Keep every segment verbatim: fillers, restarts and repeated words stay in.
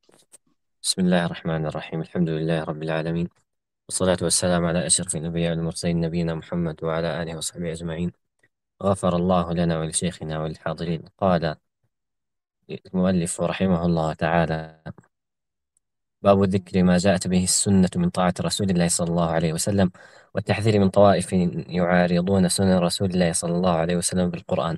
بسم الله الرحمن الرحيم. الحمد لله رب العالمين، والصلاة والسلام على أشرف الأنبياء والمرسلين نبينا محمد وعلى آله وصحبه أجمعين. غفر الله لنا ولشيخنا وللحاضرين. قال المؤلف رحمه الله تعالى: باب ذكر ما جاءت به السنة من طاعة رسول الله صلى الله عليه وسلم، والتحذير من طوائف يعارضون سنن رسول الله صلى الله عليه وسلم بالقرآن.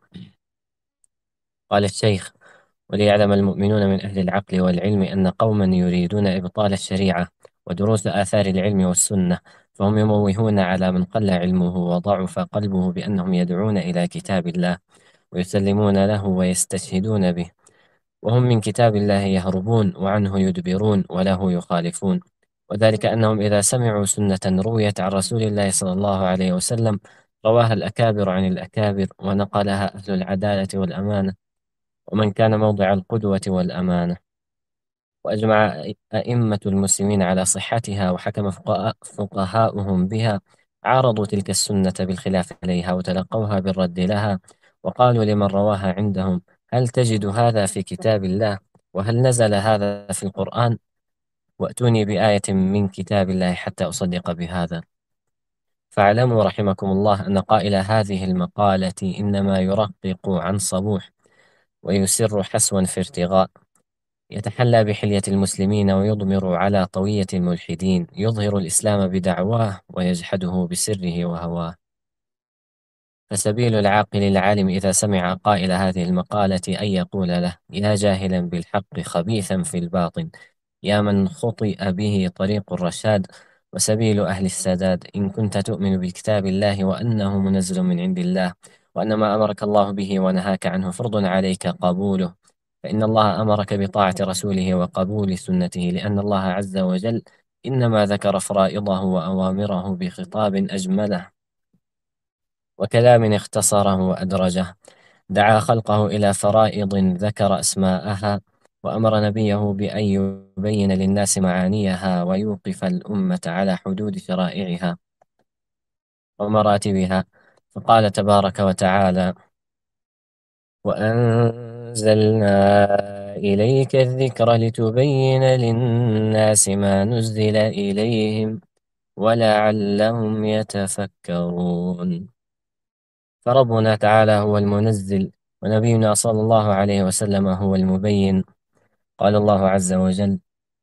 قال الشيخ: وليعلم المؤمنون من أهل العقل والعلم أن قوما يريدون إبطال الشريعة ودروس آثار العلم والسنة، فهم يموهون على من قل علمه وضعف قلبه بأنهم يدعون إلى كتاب الله ويسلمون له ويستشهدون به، وهم من كتاب الله يهربون وعنه يدبرون وله يخالفون. وذلك أنهم إذا سمعوا سنة رويت عن رسول الله صلى الله عليه وسلم رواها الأكابر عن الأكابر ونقلها أهل العدالة والأمانة ومن كان موضع القدوة والأمانة، وأجمع أئمة المسلمين على صحتها، وحكم فقهاء فقهاؤهم بها، عارضوا تلك السنة بالخلاف عليها وتلقوها بالرد لها، وقالوا لمن رواها عندهم: هل تجد هذا في كتاب الله؟ وهل نزل هذا في القرآن؟ وأتوني بآية من كتاب الله حتى أصدق بهذا. فاعلموا رحمكم الله أن قائل هذه المقالة إنما يرقق عن صبوح ويسر حسوا في ارتغاء، يتحلى بحلية المسلمين ويضمر على طوية الملحدين، يظهر الإسلام بدعواه ويجحده بسره وهواه. فسبيل العاقل العالم إذا سمع قائل هذه المقالة أن يقول له: يا جاهلا بالحق خبيثا في الباطن، يا من خطئ به طريق الرشاد وسبيل أهل السداد، إن كنت تؤمن بكتاب الله وأنه منزل من عند الله، وأن ما أمرك الله به ونهاك عنه فرض عليك قبوله، فإن الله أمرك بطاعة رسوله وقبول سنته، لأن الله عز وجل إنما ذكر فرائضه وأوامره بخطاب أجمله وكلام اختصره وأدرجه، دعا خلقه إلى فرائض ذكر أسماءها، وأمر نبيه بأن يبين للناس معانيها ويوقف الأمة على حدود شرائعها ومراتبها. فقال تبارك وتعالى: وأنزلنا إليك الذكر لتبين للناس ما نزل إليهم ولعلهم يتفكرون. فربنا تعالى هو المنزل، ونبينا صلى الله عليه وسلم هو المبين. قال الله عز وجل: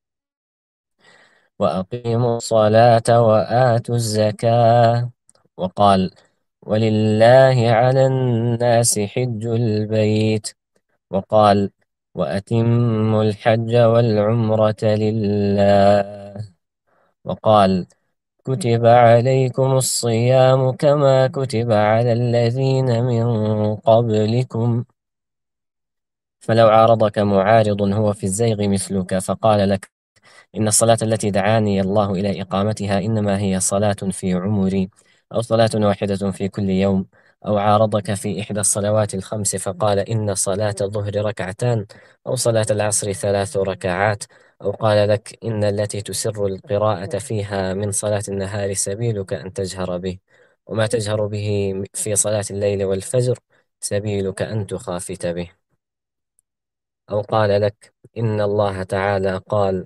وأقيموا الصلاة وآتوا الزكاة. وقال: ولله على الناس حج البيت. وقال: وأتموا الحج والعمرة لله. وقال: كتب عليكم الصيام كما كتب على الذين من قبلكم. فلو عارضك معارض هو في الزيغ مثلك فقال لك: إن الصلاة التي دعاني الله إلى إقامتها إنما هي صلاة في عمري، أو صلاة واحدة في كل يوم، أو عارضك في إحدى الصلوات الخمس فقال: إن صلاة الظهر ركعتان، أو صلاة العصر ثلاث ركعات، أو قال لك: إن التي تسر القراءة فيها من صلاة النهار سبيلك أن تجهر به، وما تجهر به في صلاة الليل والفجر سبيلك أن تخافت به، أو قال لك: إن الله تعالى قال: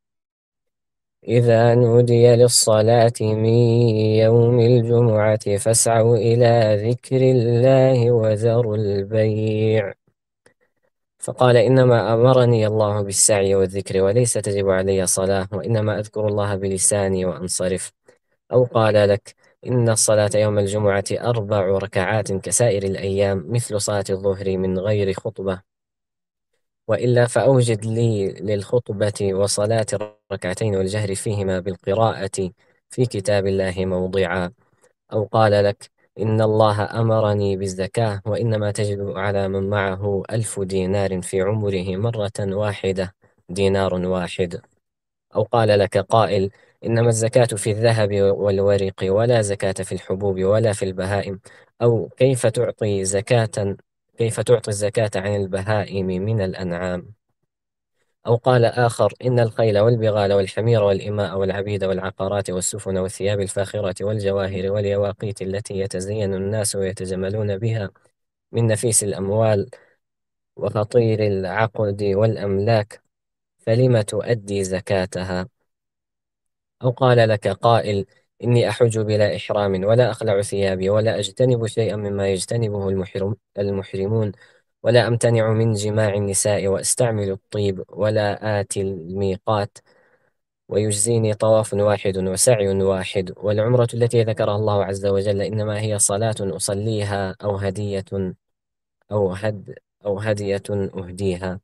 إذا نودي للصلاة من يوم الجمعة فاسعوا إلى ذكر الله وذروا البيع. فقال: إنما أمرني الله بالسعي والذكر وليس تجب علي صلاة، وإنما أذكر الله بلساني وأنصرف. أو قال لك: إن الصلاة يوم الجمعة أربع ركعات كسائر الأيام مثل صلاة الظهر من غير خطبة، وإلا فأوجد لي للخطبة وصلاة الركعتين والجهر فيهما بالقراءة في كتاب الله موضعا. أو قال لك: إن الله أمرني بالزكاة وإنما تجب على من معه ألف دينار في عمره مرة واحدة دينار واحد. أو قال لك قائل: إنما الزكاة في الذهب والورق ولا زكاة في الحبوب ولا في البهائم. أو كيف تعطي زكاة كيف تعطي الزكاة عن البهائم من الأنعام؟ أو قال آخر: إن الخيل والبغال والحمير والإماء والعبيد والعقارات والسفن والثياب الفاخرة والجواهر واليواقيت التي يتزين الناس ويتجملون بها من نفيس الأموال وخطير العقد والأملاك فلم تؤدي زكاتها؟ أو قال لك قائل: إني أحج بلا إحرام ولا أخلع ثيابي ولا أجتنب شيئا مما يجتنبه المحرم المحرمون ولا أمتنع من جماع النساء وأستعمل الطيب ولا آتي الميقات ويجزيني طواف واحد وسعي واحد، والعمرة التي ذكرها الله عز وجل إنما هي صلاة أصليها أو هدية أو هد أو هدية أهديها.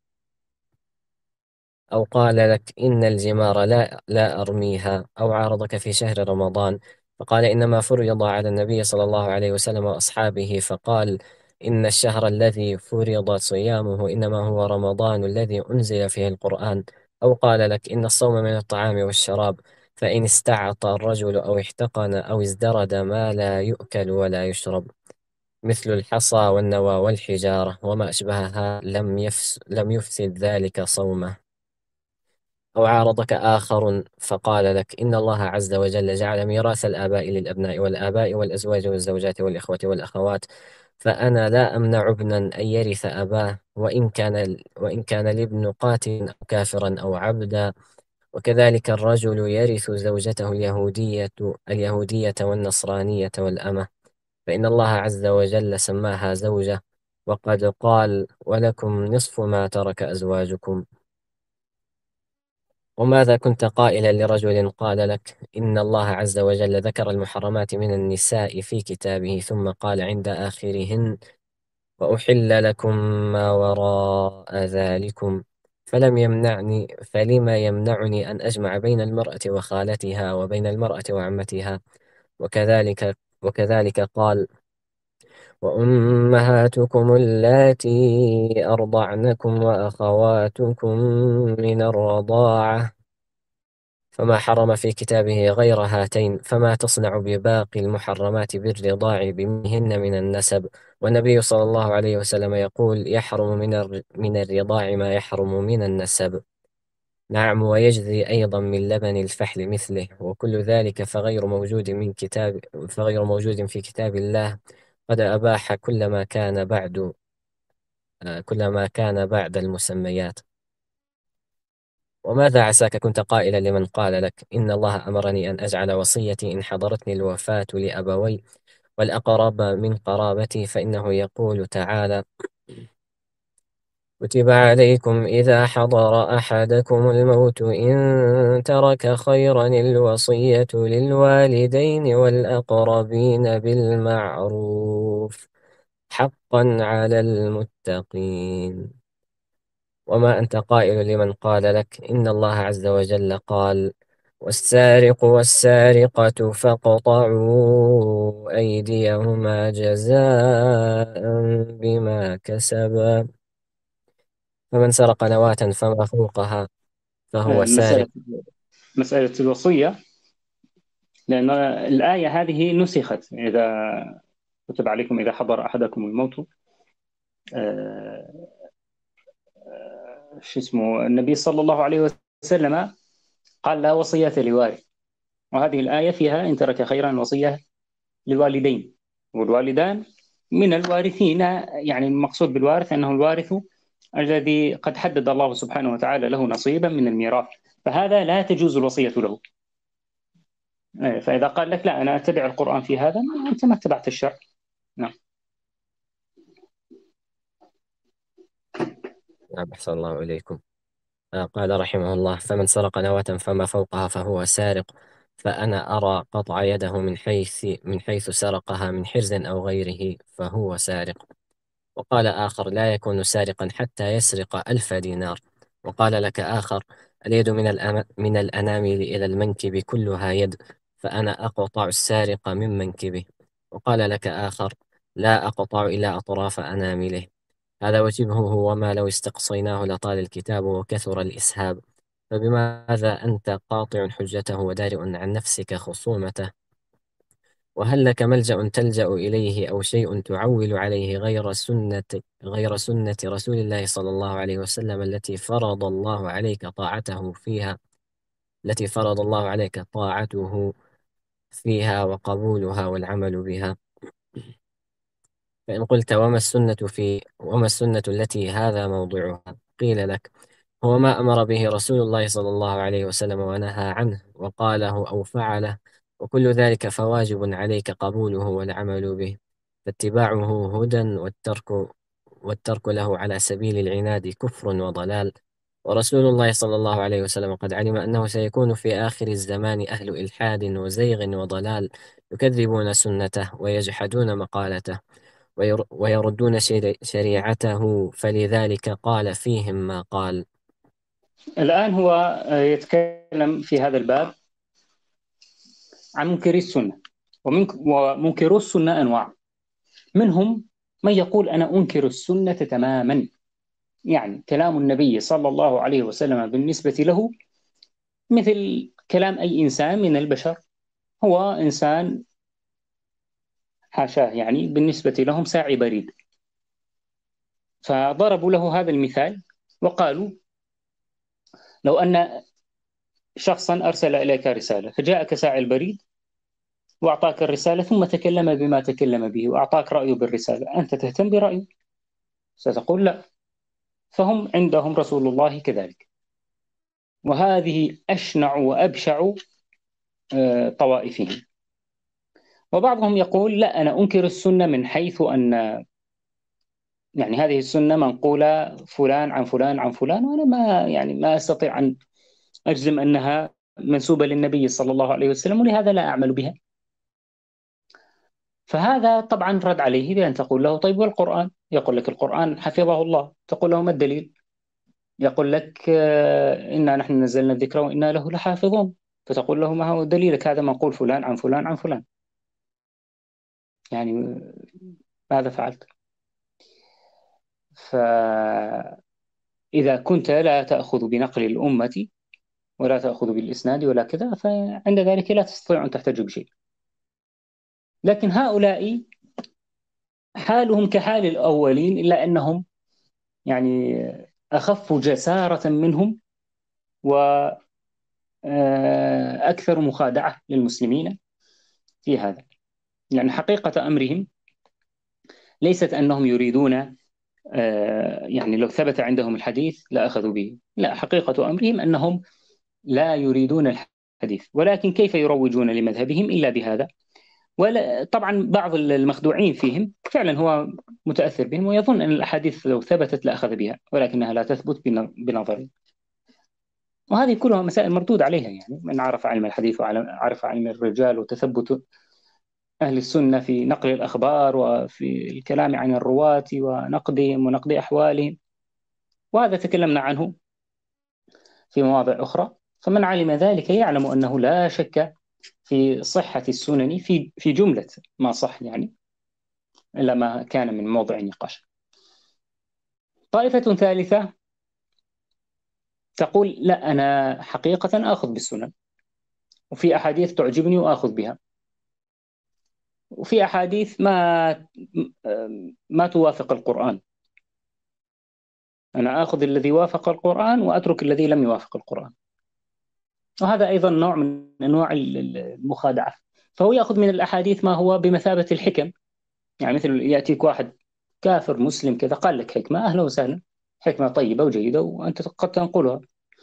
أو قال لك: إن الجمار لا لا أرميها. أو عارضك في شهر رمضان فقال: إنما فرض على النبي صلى الله عليه وسلم وأصحابه، فقال: إن الشهر الذي فرض صيامه إنما هو رمضان الذي أنزل فيه القرآن. أو قال لك: إن الصوم من الطعام والشراب، فإن استعطى الرجل أو احتقن أو ازدرد ما لا يؤكل ولا يشرب، مثل الحصى والنوى والحجارة وما أشبهها، لم يفس لم يفسد ذلك صومه. أو عارضك آخر فقال لك: إن الله عز وجل جعل ميراث الآباء للأبناء والآباء والأزواج والزوجات والإخوة والأخوات، فأنا لا أمنع ابنا أن يرث أباه وإن كان وإن كان الابن قاتلا أو كافرا أو عبدا. وكذلك الرجل يرث زوجته اليهودية اليهودية والنصرانية والأمة، فإن الله عز وجل سماها زوجة، وقد قال: ولكم نصف ما ترك أزواجكم. وماذا كنت قائلا لرجل قال لك: إن الله عز وجل ذكر المحرمات من النساء في كتابه ثم قال عند آخرهن: وأحل لكم ما وراء ذلكم، فلم يمنعني فلما يمنعني أن أجمع بين المرأة وخالتها وبين المرأة وعمتها. وكذلك وكذلك قال: وأمهاتكم اللاتي أرضعنكم وأخواتكم من الرضاعة، فما حرم في كتابه غير هاتين، فما تصنع بباقي المحرمات بالرضاع بمنهن من النسب. والنبي صلى الله عليه وسلم يقول: يحرم من الر- من الرضاع ما يحرم من النسب. نعم، ويجزي أيضا من لبن الفحل مثله. وكل ذلك فغير موجود من كتاب فغير موجود في كتاب الله، قد أباح كل ما كان بعد آه، كل ما كان بعد المسميات. وماذا عساك كنت قائلا لمن قال لك: إن الله أمرني أن أجعل وصيتي إن حضرتني الوفاة لأبوي والأقرب من قرابتي، فإنه يقول تعالى: كتب عليكم إذا حضر أحدكم الموت إن ترك خيرا الوصية للوالدين والأقربين بالمعروف، حقا على المتقين. وما أنت قائل لمن قال لك: إن الله عز وجل قال: والسارق والسارقة فاقطعوا أيديهما جزاء بما كسبا، فمن سرق نواة فما فوقها فهو سارق. مسألة مسألة الوصية، لأن الآية هذه نسخت. إذا كتب عليكم إذا حضر أحدكم الموت، آه، آه، شو اسمه، النبي صلى الله عليه وسلم قال: لا وصية لوارث. وهذه الآية فيها إن ترك خيرا وصية للوالدين، والوالدان من الوارثين. يعني المقصود بالوارث أنه الوارث الذي قد حدد الله سبحانه وتعالى له نصيبا من الميراث، فهذا لا تجوز الوصية له. فإذا قال لك: لا، أنا أتبع القرآن في هذا، أنت ما اتبعت الشرع. نعم. نعم، أحسن الله إليكم. آه، قال رحمه الله: فمن سرق نواة فما فوقها فهو سارق، فأنا أرى قطع يده من حيث من حيث سرقها من حرز أو غيره فهو سارق. وقال آخر: لا يكون سارقا حتى يسرق ألف دينار. وقال لك آخر: اليد من الأم... من الأنامل إلى المنكب كلها يد، فأنا أقطع السارق من منكبه. وقال لك آخر: لا أقطع إلا أطراف أنامله. هذا وجهه، وما لو استقصيناه لطال الكتاب وكثر الإسهاب. فبماذا أنت قاطع حجته ودارئ عن نفسك خصومته؟ وهل لك ملجأ تلجأ إليه أو شيء تعول عليه غير سنة غير سنة رسول الله صلى الله عليه وسلم التي فرض الله عليك طاعته فيها التي فرض الله عليك طاعته فيها وقبولها والعمل بها؟ فإن قلت: وما السنة في وما السنة التي هذا موضعها؟ قيل لك: هو ما أمر به رسول الله صلى الله عليه وسلم ونهى عنه وقاله أو فعله، وكل ذلك فواجب عليك قبوله والعمل به، فاتباعه هدى، والترك والترك له على سبيل العناد كفر وضلال. ورسول الله صلى الله عليه وسلم قد علم أنه سيكون في آخر الزمان أهل إلحاد وزيغ وضلال، يكذبون سنته ويجحدون مقالته وير- ويردون شري- شريعته، فلذلك قال فيهم ما قال. الآن هو آه، يتكلم في هذا الباب عن منكري السنة. ومنكرو السنة أنواع، منهم من يقول أنا أنكر السنة تماما، يعني كلام النبي صلى الله عليه وسلم بالنسبة له مثل كلام أي إنسان من البشر، هو إنسان حاشاه يعني بالنسبة لهم ساعي بريد. فضربوا له هذا المثال وقالوا لو أن شخصا أرسل إليك رسالة فجاءك ساعي البريد وأعطاك الرسالة ثم تكلم بما تكلم به وأعطاك رأيه بالرسالة، أنت تهتم برأيه؟ ستقول لا. فهم عندهم رسول الله كذلك، وهذه أشنع وأبشع آه، طوائفهم. وبعضهم يقول لا، أنا أنكر السنة من حيث أن يعني هذه السنة منقولة فلان عن فلان عن فلان، وأنا ما يعني ما أستطيع أن أجزم أنها منسوبة للنبي صلى الله عليه وسلم، ولهذا لا أعمل بها. فهذا طبعا رد عليه بأن تقول له طيب والقرآن؟ يقول لك القرآن حفظه الله. تقول له ما الدليل؟ يقول لك آه، إنا نحن نزلنا الذكر وإنا له لحافظون. فتقول له ما هو دليلك؟ هذا منقول فلان عن فلان عن فلان، يعني ماذا فعلت؟ فإذا كنت لا تأخذ بنقل الأمة ولا تأخذ بالإسناد ولا كذا، فعند ذلك لا تستطيع أن تحتج بشيء. لكن هؤلاء حالهم كحال الأولين، إلا أنهم يعني أخف جسارة منهم وأكثر مخادعة للمسلمين في هذا. يعني حقيقة أمرهم ليست أنهم يريدون آه، يعني لو ثبت عندهم الحديث لأخذوا به، لا، حقيقة أمرهم أنهم لا يريدون الحديث، ولكن كيف يروجون لمذهبهم إلا بهذا. ولا طبعا بعض المخدوعين فيهم فعلا هو متأثر بهم ويظن أن الأحاديث لو ثبتت لأخذ بها، ولكنها لا تثبت بنظره. وهذه كلها مسائل مردود عليها، يعني من عرف علم الحديث وعرف علم الرجال وتثبت أهل السنة في نقل الأخبار وفي الكلام عن الرواة ونقدهم ونقد أحوالهم، وهذا تكلمنا عنه في مواضع أخرى. فمن علم ذلك يعلم أنه لا شك في صحة السنن في في جملة ما صح، يعني إلا ما كان من موضع نقاش. طائفة ثالثة تقول لا، أنا حقيقة آخذ بالسنن، وفي أحاديث تعجبني وآخذ بها، وفي أحاديث ما ما توافق القرآن، أنا آخذ الذي وافق القرآن وأترك الذي لم يوافق القرآن. وهذا أيضا نوع من أنواع المخادعة. فهو يأخذ من الأحاديث ما هو بمثابة الحكم، يعني مثل يأتيك واحد كافر مسلم كذا قال لك حكمة، أهلا وسهلا، حكمة طيبة وجيدة وأنت قد تنقلها.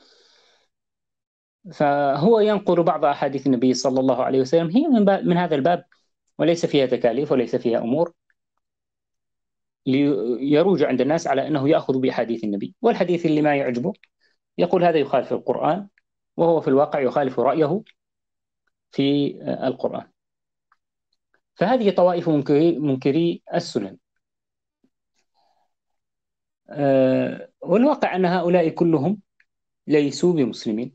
فهو ينقل بعض أحاديث النبي صلى الله عليه وسلم، هي من, باب من هذا الباب، وليس فيها تكاليف وليس فيها أمور، ليروج عند الناس على أنه يأخذ بأحاديث النبي. والحديث اللي ما يعجبه يقول هذا يخالف القرآن، وهو في الواقع يخالف رأيه في القرآن. فهذه طوائف منكري, منكري السنن. أه والواقع أن هؤلاء كلهم ليسوا بمسلمين.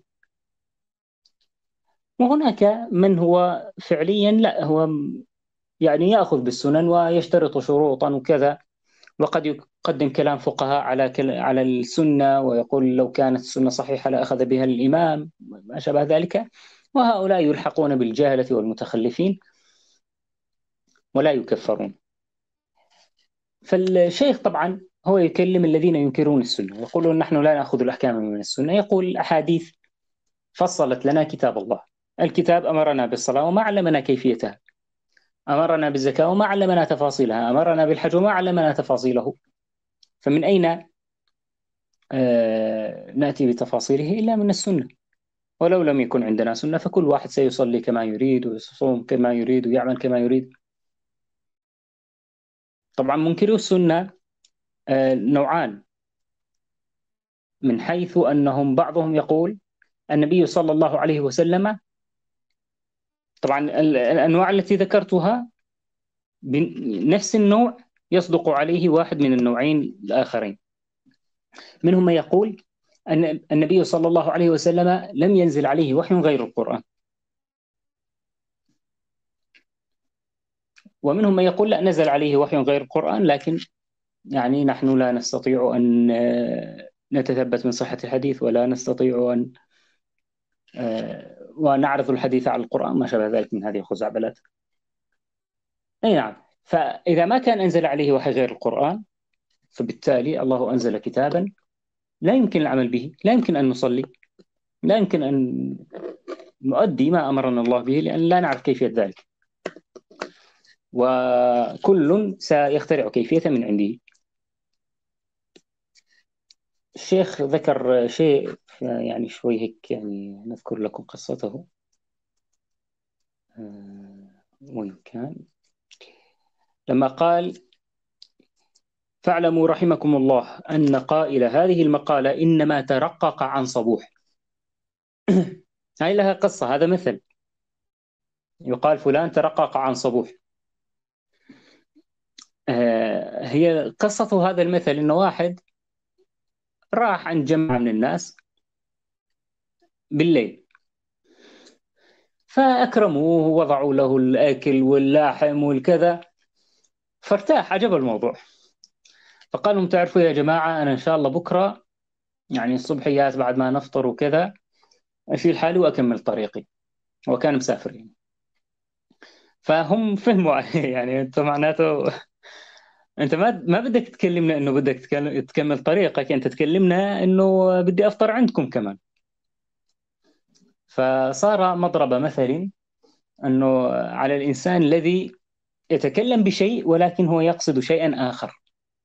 وهناك من هو فعليا لا، هو يعني يأخذ بالسنن ويشترط شروطا وكذا، وقد يقدم كلام فقهاء على على السنة، ويقول لو كانت السنة صحيحة لأخذ بها الإمام، ما شابه ذلك. وهؤلاء يلحقون بالجهلة والمتخلفين ولا يكفرون. فالشيخ طبعا هو يكلم الذين ينكرون السنة، يقولون نحن لا نأخذ الأحكام من السنة. يقول الأحاديث فصلت لنا كتاب الله، الكتاب أمرنا بالصلاة وما علمنا كيفيتها، أمرنا بالزكاة وما علمنا تفاصيلها، أمرنا بالحج وما علمنا تفاصيله. فمن أين آه، نأتي بتفاصيله إلا من السنة. ولو لم يكن عندنا سنة فكل واحد سيصلي كما يريد ويصوم كما يريد ويعمل كما يريد. طبعا منكرو السنة آه، نوعان، من حيث أنهم بعضهم يقول النبي صلى الله عليه وسلم، طبعا ال- الأنواع التي ذكرتها بنفس النوع يصدق عليه واحد من النوعين الآخرين. منهم من يقول أن النبي صلى الله عليه وسلم لم ينزل عليه وحي غير القرآن، ومنهم من يقول لا، نزل عليه وحي غير القرآن، لكن يعني نحن لا نستطيع أن آه، نتثبت من صحة الحديث، ولا نستطيع أن آه، ونعرض الحديث على القرآن، ما شابه ذلك من هذه الخزعبلات. أي نعم. فإذا ما كان أنزل عليه وحي غير القرآن، فبالتالي الله أنزل كتابا لا يمكن العمل به، لا يمكن أن نصلي، لا يمكن أن نؤدي ما أمرنا الله به، لأن لا نعرف كيفية ذلك، وكل سيخترع كيفية من عنده. الشيخ ذكر شيء يعني شوي هيك، يعني نذكر لكم قصته. آه، وين كان؟ لما قال: فاعلموا رحمكم الله أن قائل هذه المقالة إنما ترقق عن صبوح. هاي لها قصة، هذا مثل يقال فلان ترقق عن صبوح. آه، هي قصة هذا المثل إنه واحد راح عند جماعة من الناس بالليل، فأكرموه ووضعوا له الأكل واللاحم والكذا، فارتاح، عجب الموضوع. فقال لهم: تعرفوا يا جماعة، أنا إن شاء الله بكرة يعني الصبحيات بعد ما نفطر وكذا أشيل حالي وأكمل طريقي. هو كان مسافر يعني. فهم فهموا عليه يعني أنت معناته أنت ما ما بدك تكلمنا إنه بدك تكل- تكمل طريقك، أنت تكلمنا إنه بدي أفطر عندكم كمان. فصار مضرب مثل أنه على الإنسان الذي يتكلم بشيء ولكن هو يقصد شيئا آخر.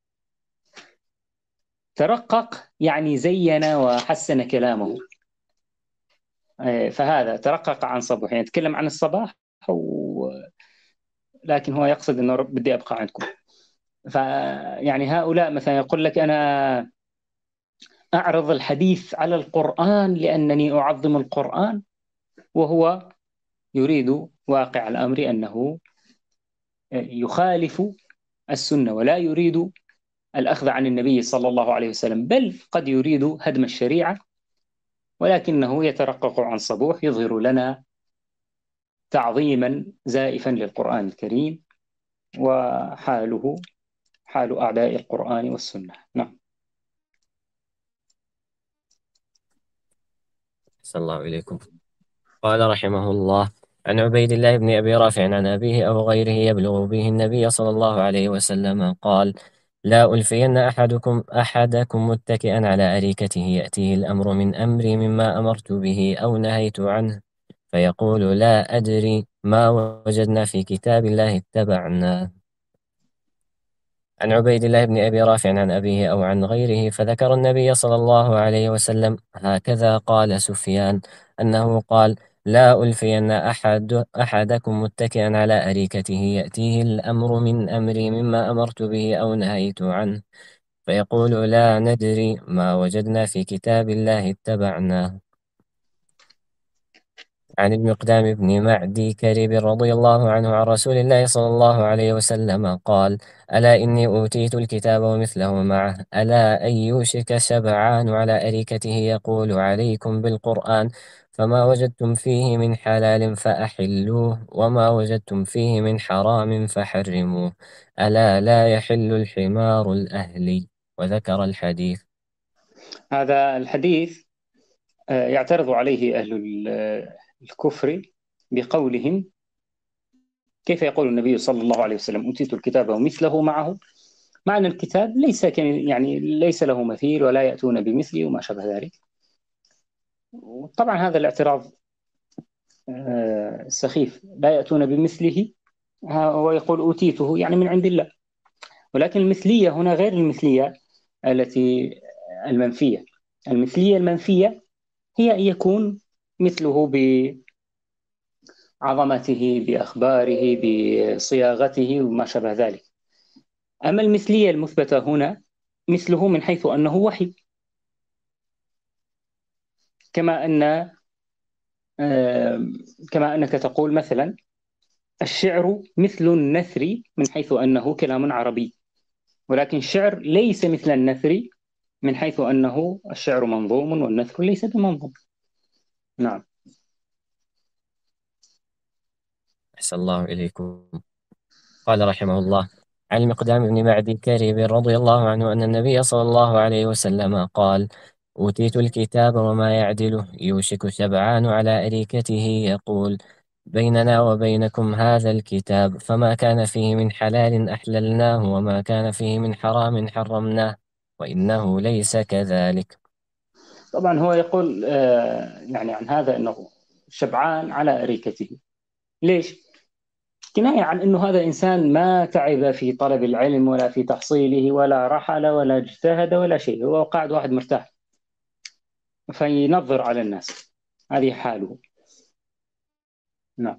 ترقق يعني زين وحسن كلامه. آه، فهذا ترقق عن صبوح، يعني يتكلم عن الصباح و... لكن هو يقصد انه رب- بدي ابقى عندكم. فيعني هؤلاء مثلا يقول لك انا اعرض الحديث على القرآن لانني اعظم القرآن، وهو يريد واقع الامر انه يخالف السنة، ولا يريد الأخذ عن النبي صلى الله عليه وسلم، بل قد يريد هدم الشريعة، ولكنه يترقق عن صبوح يظهر لنا تعظيما زائفا للقرآن الكريم، وحاله حال أعداء القرآن والسنة. نعم. أحسن الله إليكم. قال رحمه الله: عن عبيد الله بن أبي رافع عن أبيه أو غيره يبلغ به النبي صلى الله عليه وسلم قال: لا ألفين أحدكم أحدكم متكئا على أريكته يأتيه الأمر من أمري مما أمرت به أو نهيت عنه، فيقول: لا أدري، ما وجدنا في كتاب الله اتبعنا. عن عبيد الله بن أبي رافع عن أبيه أو عن غيره فذكر النبي صلى الله عليه وسلم: هكذا قال سفيان، أنه قال: لا ألفين أحد أحدكم متكئا على أريكته يأتيه الأمر من أمري مما أمرت به أو نهيت عنه، فيقول: لا ندري، ما وجدنا في كتاب الله اتبعناه. عن المقدام بن معدي كريب رضي الله عنه عن رسول الله صلى الله عليه وسلم قال: ألا إني أوتيت الكتاب ومثله معه، ألا أن يوشك شبعان على أريكته يقول: عليكم بالقرآن، فما وجدتم فيه من حلال فأحلوه، وما وجدتم فيه من حرام فحرموه، ألا لا يحل الحمار الأهلي. وذكر الحديث. هذا الحديث آه، يعترض عليه أهل ال- آه، الكفر بقولهم: كيف يقول النبي صلى الله عليه وسلم أوتيت الكتاب ومثله معه؟ معنى الكتاب ليس يعني ليس له مثيل، ولا يأتون بمثله وما شابه ذلك. طبعا هذا الاعتراض آه، سخيف، لا يأتون بمثله. هو يقول أوتيته يعني من عند الله، ولكن المثلية هنا غير المثلية التي المنفية. المثلية المنفية هي أن يكون مثله بعظمته، بأخباره، بصياغته وما شابه ذلك. أما المثلية المثبتة هنا مثله من حيث أنه وحي، كما أن آه، كما أنك تقول مثلا الشعر مثل النثر من حيث أنه كلام عربي، ولكن الشعر ليس مثل النثر من حيث أنه الشعر منظوم والنثر ليس بمنظوم. نعم. أحسن الله إليكم. قال رحمه الله: عن المقدام بن معدي كريب رضي الله عنه أن النبي صلى الله عليه وسلم قال: أوتيت الكتاب وما يعدله، يوشك شبعان على أريكته يقول: بيننا وبينكم هذا الكتاب، فما كان فيه من حلال أحللناه، وما كان فيه من حرام حرمناه، وإنه ليس كذلك. طبعا هو يقول آه، يعني عن هذا أنه شبعان على أريكته. ليش؟ كناية عن أنه هذا إنسان ما تعب في طلب العلم ولا في تحصيله ولا رحل ولا اجتهد ولا شيء، هو قاعد واحد مرتاح فينظر على الناس. هذه حاله. نعم.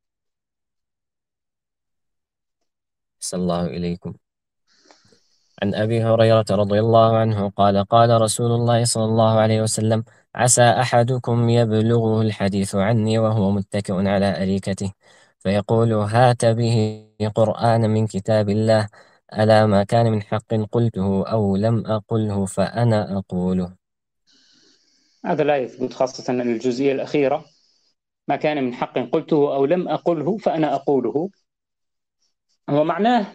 صلى الله إليكم. عن أبي هريرة رضي الله عنه قال: قال رسول الله صلى الله عليه وسلم: عسى أحدكم يبلغه الحديث عني وهو متكئ على أريكته، فيقول: هات به قرآن من كتاب الله، ألا ما كان من حق قلته أو لم أقله فأنا أقوله. هذا لا يثبت، خاصة الجزئية الأخيرة: ما كان من حق قلته أو لم أقله فأنا أقوله. هو معناه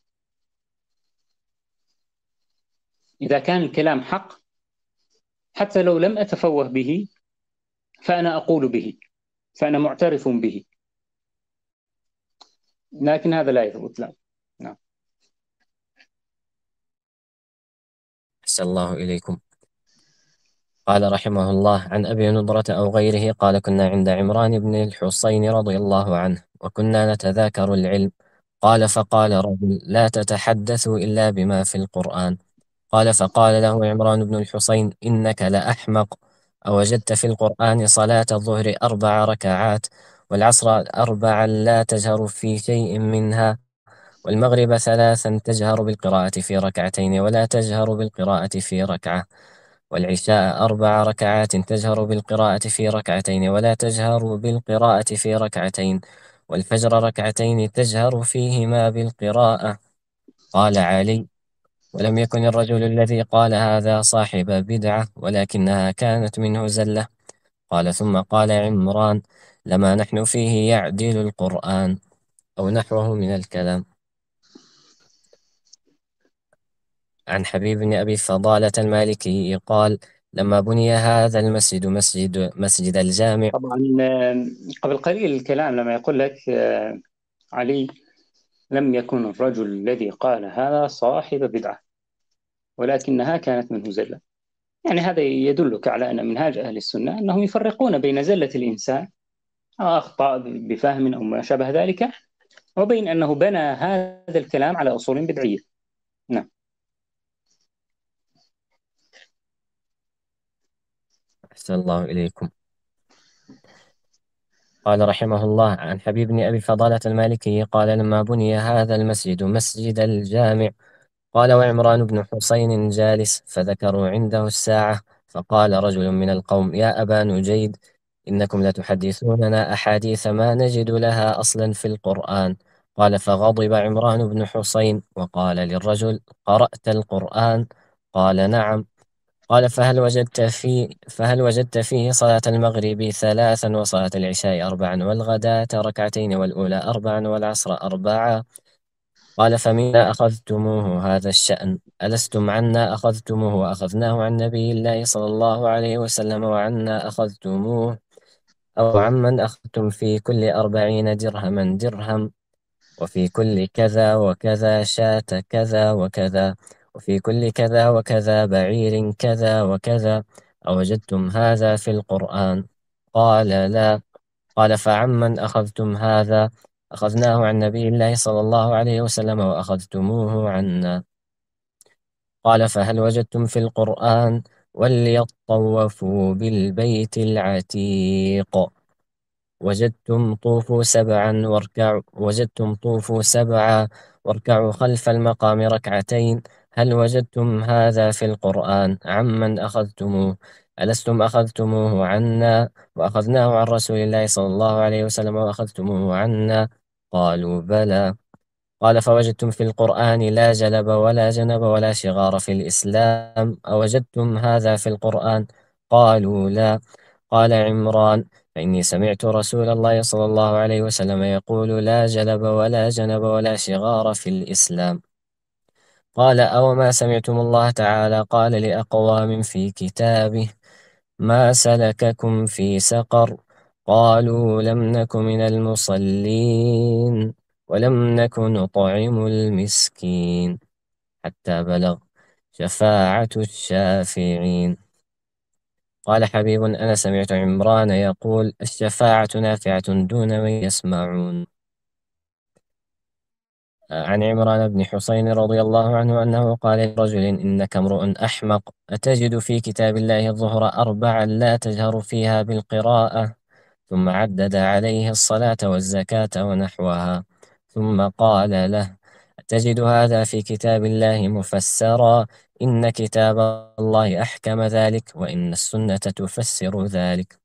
إذا كان الكلام حق حتى لو لم أتفوه به فأنا أقول به، فأنا معترف به، لكن هذا لا يثبت. لا. نعم. أحسن الله إليكم. قال رحمه الله: عن أبي نضرة أو غيره قال: كنا عند عمران بن الحصين رضي الله عنه، وكنا نتذاكر العلم. قال: فقال رجل: لا تتحدثوا إلا بما في القرآن. قال: فقال له عمران بن الحصين: إنك لأحمق، أوجدت في القرآن صلاة الظهر أربع ركعات، والعصر أربعا لا تجهر في شيء منها، والمغرب ثلاثا تجهر بالقراءة في ركعتين ولا تجهر بالقراءة في ركعة، والعشاء أربع ركعات تجهر بالقراءة في ركعتين ولا تجهر بالقراءة في ركعتين، والفجر ركعتين تجهر فيهما بالقراءة. قال علي: ولم يكن الرجل الذي قال هذا صاحب بدعة، ولكنها كانت منه زلة. قال ثم قال عمران: لما نحن فيه يعدل القرآن، أو نحوه من الكلام. عن حبيب بن أبي فضالة المالكي قال: لما بني هذا المسجد مسجد مسجد الجامع. طبعا آه، قبل قليل الكلام لما يقول لك آه، علي: لم يكن الرجل الذي قال هذا صاحب بدعة ولكنها كانت منه زلة. يعني هذا يدلك على أن منهاج أهل السنة أنهم يفرقون بين زلة الإنسان أو أخطاء بفهم أو ما شابه ذلك، وبين أنه بنى هذا الكلام على أصول بدعية. نعم. أحسن الله إليكم. قال رحمه الله: عن حبيب بن أبي فضالة المالكي قال: لما بني هذا المسجد مسجد الجامع، قال وعمران بن حسين جالس، فذكروا عنده الساعة، فقال رجل من القوم: يا أبا نجيد، إنكم لتحدثوننا أحاديث ما نجد لها أصلا في القرآن. قال: فغضب عمران بن حسين وقال للرجل: قرأت القرآن؟ قال: نعم. قال: فهل وجدت فيه فهل وجدت فيه صلاة المغرب ثلاثا، وصلاة العشاء أربعا، والغداة ركعتين، والأولى أربعا، والعصر أربعا؟ قال: فمنا أخذتموه هذا الشأن؟ ألستم عنا أخذتموه وأخذناه عن نبي الله صلى الله عليه وسلم وعنا أخذتموه؟ أو عمن أخذتم في كل أربعين درهما درهم، وفي كل كذا وكذا شاة كذا وكذا، وفي كل كذا وكذا بعير كذا وكذا، أوجدتم هذا في القرآن؟ قال: لا. قال: فعمن أخذتم هذا؟ أخذناه عن نبي الله صلى الله عليه وسلم وأخذتموه عنا. قال فهل وجدتم في القرآن وليطوفوا بالبيت العتيق وجدتم طوفوا سبعا واركعوا وجدتم طوفوا سبعا واركعوا خلف المقام ركعتين. هل وجدتم هذا في القرآن؟ عمن أخذتموه؟ ألستم أخذتموه عنا وأخذناه عن رسول الله صلى الله عليه وسلم وأخذتموه عنا؟ قالوا بلى. قال فوجدتم في القرآن لا جلب ولا جنب ولا شغار في الإسلام أوجدتم هذا في القرآن؟ قالوا لا. قال عمران فإني سمعت رسول الله صلى الله عليه وسلم يقول لا جلب ولا جنب ولا شغار في الإسلام. قال أوما سمعتم الله تعالى قال لأقوام في كتابه ما سلككم في سقر؟ قالوا لم نك من المصلين ولم نك نطعم المسكين حتى بلغ شفاعة الشافعين. قال حبيب أنا سمعت عمران يقول الشفاعة نافعة دون من يسمعون. عن عمران بن حسين رضي الله عنه أنه قال لرجل إنك امرؤ أحمق أتجد في كتاب الله الظهر أربعا لا تجهر فيها بالقراءة؟ ثم عدد عليه الصلاة والزكاة ونحوها، ثم قال له أتجد هذا في كتاب الله مفسرا؟ إن كتاب الله أحكم ذلك وإن السنة تفسر ذلك.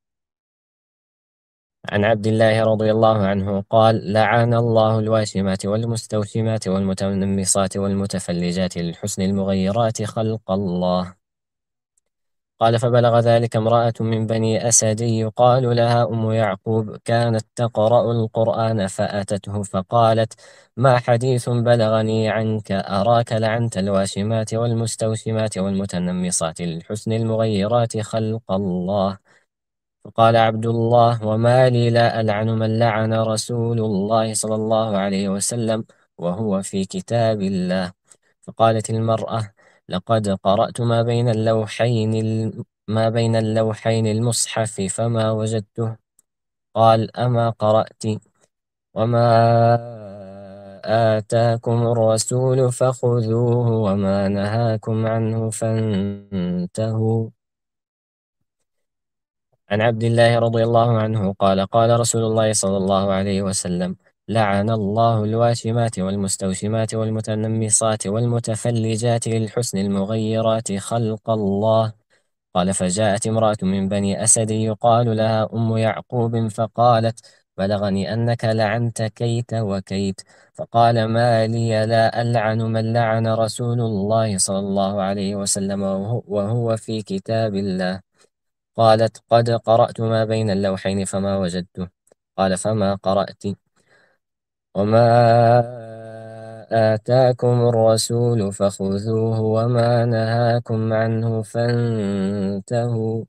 عن عبد الله رضي الله عنه قال لعن الله الواشمات والمستوشمات والمتنمصات والمتفلجات للحسن المغيرات خلق الله. قال فبلغ ذلك امرأة من بني أسد يقال لها أم يعقوب كانت تقرأ القرآن فأتته فقالت ما حديث بلغني عنك أراك لعنت الواشمات والمستوشمات والمتنمصات للحسن المغيرات خلق الله. فقال عبد الله وما لي لا ألعن من لعن رسول الله صلى الله عليه وسلم وهو في كتاب الله. فقالت المرأة لقد قرأت ما بين اللوحين الم- ما بين اللوحين المصحف فما وجدته. قال أما قرأت وما آتاكم الرسول فخذوه وما نهاكم عنه فانتهوا. عن عبد الله رضي الله عنه قال قال رسول الله صلى الله عليه وسلم لعن الله الواشمات والمستوشمات والمتنمصات والمتفلجات للحسن المغيرات خلق الله. قال فجاءت امرأة من بني أسد يقال لها أم يعقوب فقالت بلغني أنك لعنت كيت وكيت. فقال ما لي لا ألعن من لعن رسول الله صلى الله عليه وسلم وهو وهو في كتاب الله. قالت قد قرأت ما بين اللوحين فما وجدته. قال فما قرأت؟ وما آتاكم الرسول فخذوه وما نهاكم عنه فانتهوا.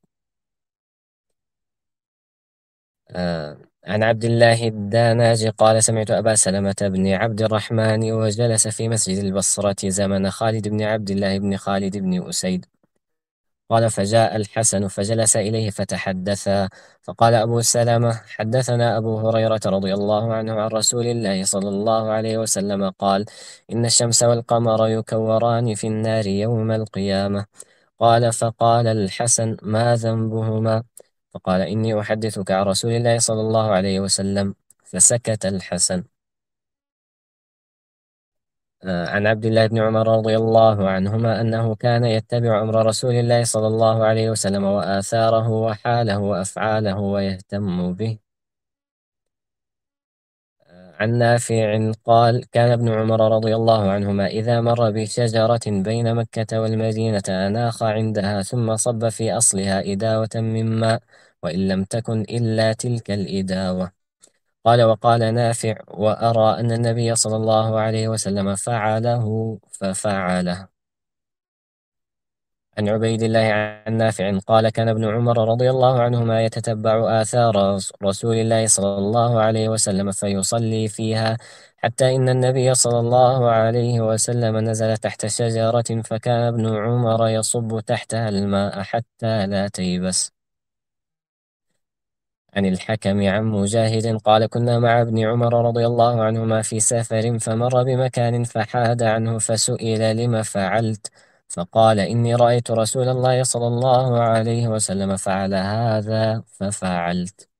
آه. عن عبد الله الداناج قال سمعت أبا سلمة بن عبد الرحمن وجلس في مسجد البصرة زمن خالد بن عبد الله بن خالد بن أسيد. قال فجاء الحسن فجلس إليه فتحدثا. فقال أبو سلمة حدثنا أبو هريرة رضي الله عنه عن رسول الله صلى الله عليه وسلم قال إن الشمس والقمر يكوران في النار يوم القيامة. قال فقال الحسن ما ذنبهما؟ فقال إني أحدثك عن رسول الله صلى الله عليه وسلم. فسكت الحسن. آه، عن عبد الله بن عمر رضي الله عنهما أنه كان يتبع أمر رسول الله صلى الله عليه وسلم وآثاره وحاله وأفعاله ويهتم به. آه، عن نافع قال كان ابن عمر رضي الله عنهما إذا مر بشجرة بين مكة والمدينة أناخ عندها ثم صب في أصلها إداوة من ماء وإن لم تكن إلا تلك الإداوة. قال وقال نافع وأرى أن النبي صلى الله عليه وسلم فعله ففعله. عن عبيد الله عن نافع قال كان ابن عمر رضي الله عنهما يتتبع آثار رس- رسول الله صلى الله عليه وسلم فيصلي فيها حتى إن النبي صلى الله عليه وسلم نزل تحت شجرة فكان ابن عمر يصب تحتها الماء حتى لا تيبس. عن الحكم عن مجاهد قال كنا مع ابن عمر رضي الله عنهما في سفر فمر بمكان فحاد عنه فسئل لم فعلت فقال إني رأيت رسول الله صلى الله عليه وسلم فعل هذا ففعلت.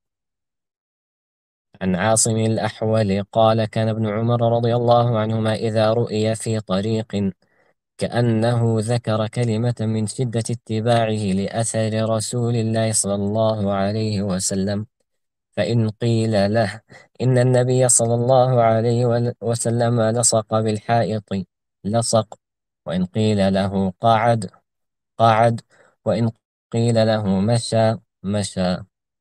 عن عاصم الأحول قال كان ابن عمر رضي الله عنهما إذا رؤي في طريق كأنه ذكر كلمة من شدة اتباعه لأثر رسول الله صلى الله عليه وسلم فإن قيل له إن النبي صلى الله عليه ول- وسلم لصق بالحائط لصق، وإن قيل له قعد قعد، وإن قيل له مشى مشى.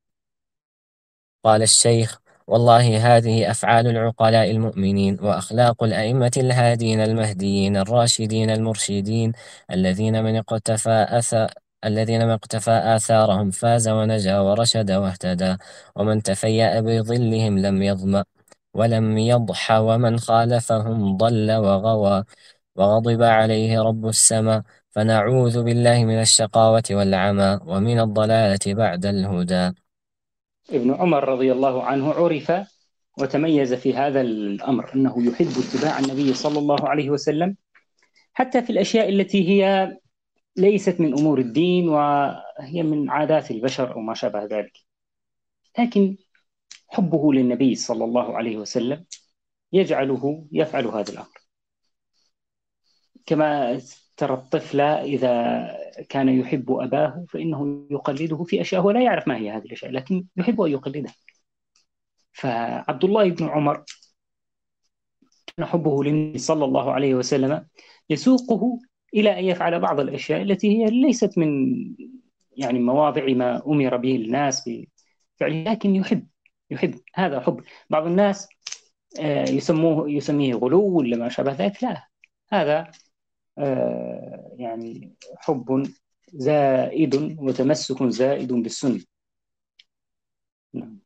قال الشيخ: والله هذه أفعال العقلاء المؤمنين وأخلاق الأئمة الهادين المهديين الراشدين المرشدين، الذين من اقتفى أثر الذين من اقتفى آثارهم فاز ونجا ورشد واهتدى، ومن تفيأ بظلهم لم يظمأ ولم يضح، ومن خالفهم ضل وغوى وغضب عليه رب السماء. فنعوذ بالله من الشقاوة والعمى ومن الضلالة بعد الهدى. ابن عمر رضي الله عنه عرف وتميز في هذا الأمر أنه يحب اتباع النبي صلى الله عليه وسلم، حتى في الأشياء التي هي ليست من أمور الدين وهي من عادات البشر أو ما شابه ذلك، لكن حبه للنبي صلى الله عليه وسلم يجعله يفعل هذا الأمر. كما ترى الطفل إذا كان يحب أباه فإنه يقلده في أشياء هو لا يعرف ما هي هذه الأشياء، لكن يحب أن يقلدها. فعبد الله بن عمر كان حبه للنبي صلى الله عليه وسلم يسوقه إلى أن يفعل بعض الأشياء التي هي ليست من يعني مواضع ما أمر به الناس بفعله، لكن يحب يحب هذا حب. بعض الناس آه، يسموه يسميه غلو ولا ما شابه ذلك، لا، هذا آه، يعني حب زائد وتمسك زائد بالسنة. نعم.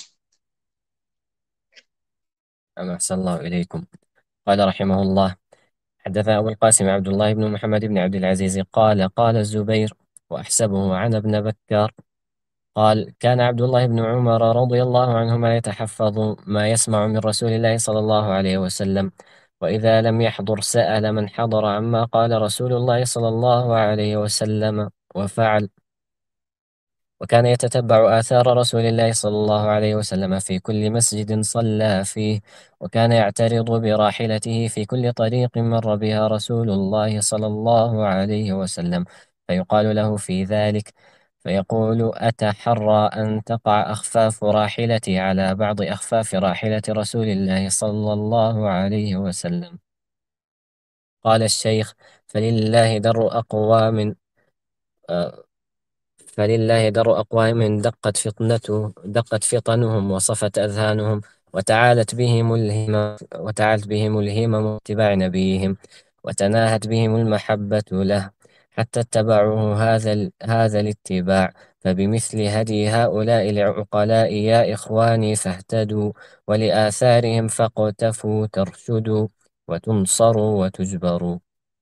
أما أحسن الله إليكم. قال رحمه الله: حدثنا أبو القاسم عبد الله بن محمد بن عبد العزيز قال قال الزبير وأحسبه عن ابن بكار قال كان عبد الله بن عمر رضي الله عنهما يتحفظ ما يسمع من رسول الله صلى الله عليه وسلم، وإذا لم يحضر سأل من حضر عما قال رسول الله صلى الله عليه وسلم وفعل. وكان يتتبع آثار رسول الله صلى الله عليه وسلم في كل مسجد صلى فيه، وكان يعترض براحلته في كل طريق مر بها رسول الله صلى الله عليه وسلم، فيقال له في ذلك فيقول: أتحرى أن تقع أخفاف راحلتي على بعض أخفاف راحلة رسول الله صلى الله عليه وسلم. قال الشيخ: فلله در أقوام آه، فلله در أقوام دقت فطنته دقت فطنهم وصفت أذهانهم، وتعالت بهم الهمم وتعالت بهم الهمم اتباع نبيهم، وتناهت بهم المحبة له، حتى اتبعوه هذا ال... هذا الاتباع. فبمثل هدي هؤلاء العقلاء يا إخواني فاهتدوا، ولآثارهم فاقتفوا ترشدوا، وتنصروا وتجبروا.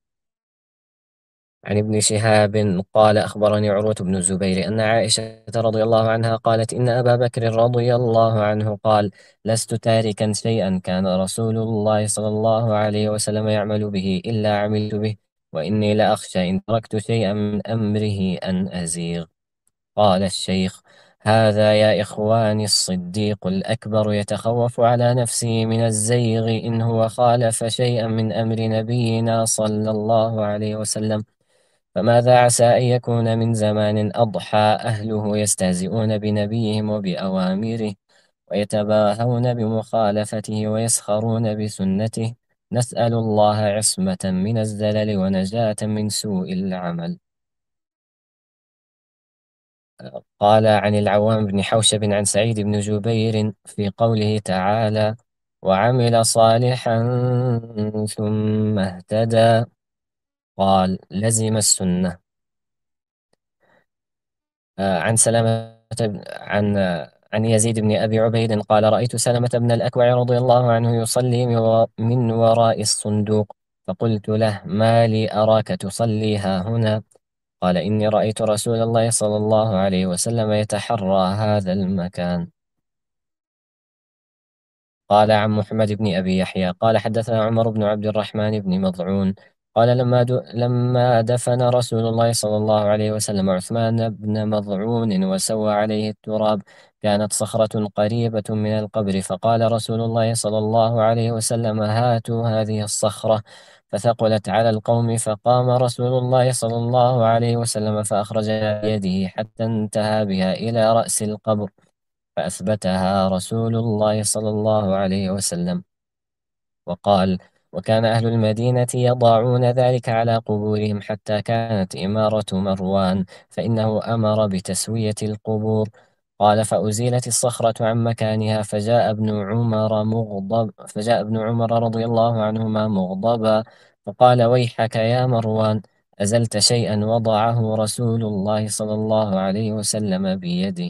عن ابن شهاب قال أخبرني عروة بن الزبير أن عائشة رضي الله عنها قالت إن أبا بكر رضي الله عنه قال: لست تاركا شيئا كان رسول الله صلى الله عليه وسلم يعمل به إلا عملت به، وإني لأخشى إن تركت شيئا من أمره أن أزيغ. قال الشيخ: هذا يا إخواني الصديق الأكبر يتخوف على نفسه من الزيغ إن هو خالف شيئا من أمر نبينا صلى الله عليه وسلم. فماذا عسى أن يكون من زمان أضحى أهله يستهزئون بنبيهم وبأوامره، ويتباهون بمخالفته ويسخرون بسنته. نسأل الله عصمة من الزلل ونجاة من سوء العمل. قال عن العوام بن حوشب عن سعيد بن جبير في قوله تعالى: وعمل صالحا ثم اهتدى، قال: لزم السنة. آه، عن سلامة بن- عن آه، عن يزيد بن أبي عبيد قال: رأيت سلمة بن الأكوع رضي الله عنه يصلي من ورا- من وراء الصندوق، فقلت له: ما لي أراك تصلي ها هنا؟ قال إني رأيت رسول الله صلى الله عليه وسلم يتحرى هذا المكان. قال عن محمد بن أبي يحيى قال حدثنا عمر بن عبد الرحمن بن مضعون قال لما دو لما دفن رسول الله صلى الله عليه وسلم عثمان بن مضعون وسوى عليه التراب كانت صخرة قريبة من القبر، فقال رسول الله صلى الله عليه وسلم هاتوا هذه الصخرة، فثقلت على القوم، فقام رسول الله صلى الله عليه وسلم فأخرج بيده حتى انتهى بها إلى رأس القبر، فأثبتها رسول الله صلى الله عليه وسلم. وقال: وكان أهل المدينة يضعون ذلك على قبورهم حتى كانت إمارة مروان، فإنه أمر بتسوية القبور. قال: فأزيلت الصخرة عن مكانها، فجاء ابن عمر مغضب فجاء ابن عمر رضي الله عنهما مغضبا، فقال: ويحك يا مروان، أزلت شيئا وضعه رسول الله صلى الله عليه وسلم بيده.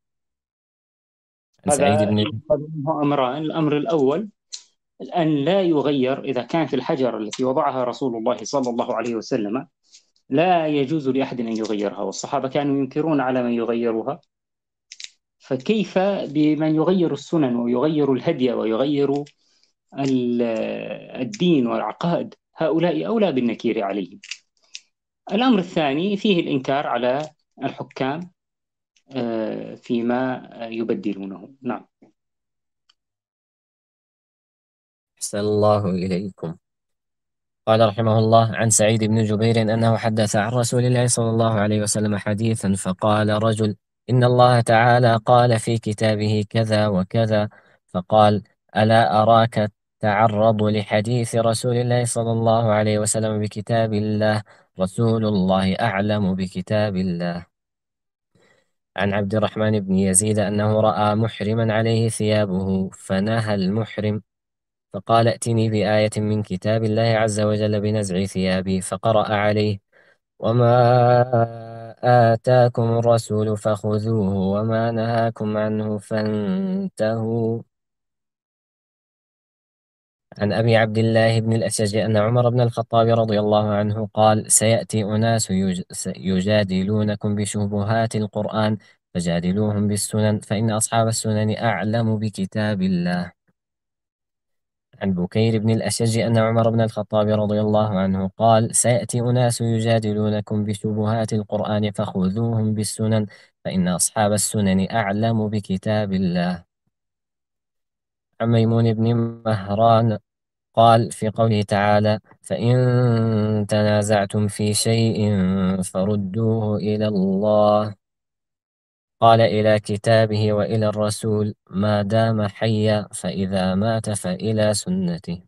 عن سعيد هذا بن منه أمران. الأمر الأول أن لا يغير، إذا كانت الحجر التي وضعها رسول الله صلى الله عليه وسلم لا يجوز لأحد أن يغيرها، والصحابة كانوا ينكرون على من يغيرها، فكيف بمن يغير السنن ويغير الهدي ويغير الدين والعقائد؟ هؤلاء أولى بالنكير عليهم. الأمر الثاني فيه الإنكار على الحكام آه، فيما يبدلونه. نعم. أحسن الله إليكم. قال رحمه الله: عن سعيد بن جبير أنه حدث عن رسول الله صلى الله عليه وسلم حديثا، فقال رجل: إن الله تعالى قال في كتابه كذا وكذا، فقال: ألا أراك تعرض لحديث رسول الله صلى الله عليه وسلم بكتاب الله، رسول الله أعلم بكتاب الله. عن عبد الرحمن بن يزيد أنه رأى محرما عليه ثيابه، فنهى المحرم فقال: ائتني بآية من كتاب الله عز وجل بنزع ثيابي، فقرأ عليه: وما آتاكم الرسول فخذوه وما نهاكم عنه فانتهوا. عن أبي عبد الله بن الأشج أن عمر بن الخطاب رضي الله عنه قال: سيأتي أناس يج- س- يجادلونكم بشبهات القرآن، فجادلوهم بالسنن، فإن أصحاب السنن أعلم بكتاب الله. عن بكير بن الأشج أن عمر بن الخطاب رضي الله عنه قال: سيأتي أناس يجادلونكم بشبهات القرآن، فخذوهم بالسنن، فإن أصحاب السنن أعلم بكتاب الله. عن ميمون بن مهران قال في قوله تعالى: فإن تنازعتم في شيء فردوه إلى الله، قال: إلى كتابه وإلى الرسول ما دام حيا، فإذا مات فإلى سنته.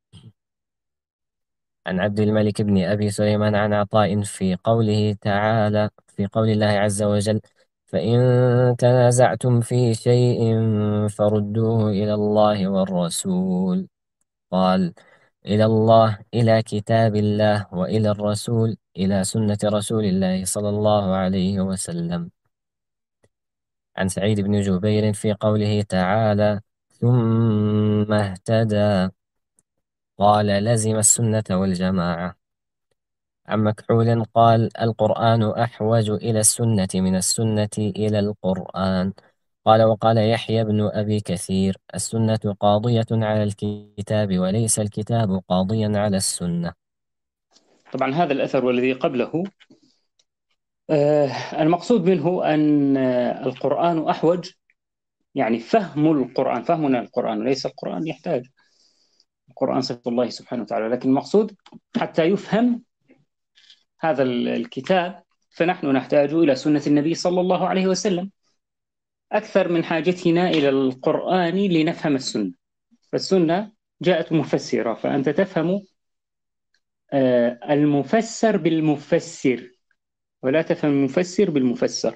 عن عبد الملك بن أبي سليمان عن عطاء في قوله تعالى في قول الله عز وجل: فإن تنازعتم في شيء فردوه إلى الله والرسول، قال: إلى الله إلى كتاب الله، وإلى الرسول إلى سنة رسول الله صلى الله عليه وسلم. عن سعيد بن جبير في قوله تعالى: ثم اهتدى، قال: لزم السنة والجماعة. عن مكحول قال: القرآن أحوج إلى السنة من السنة إلى القرآن. قال: وقال يحيى بن أبي كثير: السنة قاضية على الكتاب، وليس الكتاب قاضيا على السنة. طبعا هذا الأثر والذي قبله آه، المقصود منه أن آه، القرآن أحوج، يعني فهم القرآن، فهمنا القرآن، وليس القرآن يحتاج. القرآن صفة الله سبحانه وتعالى، لكن المقصود حتى يفهم هذا الكتاب فنحن نحتاج إلى سنة النبي صلى الله عليه وسلم أكثر من حاجتنا إلى القرآن لنفهم السنة. فالسنة جاءت مفسرة، فأنت تفهم آه، المفسر بالمفسر، ولا تفهم المفسر بالمفسر.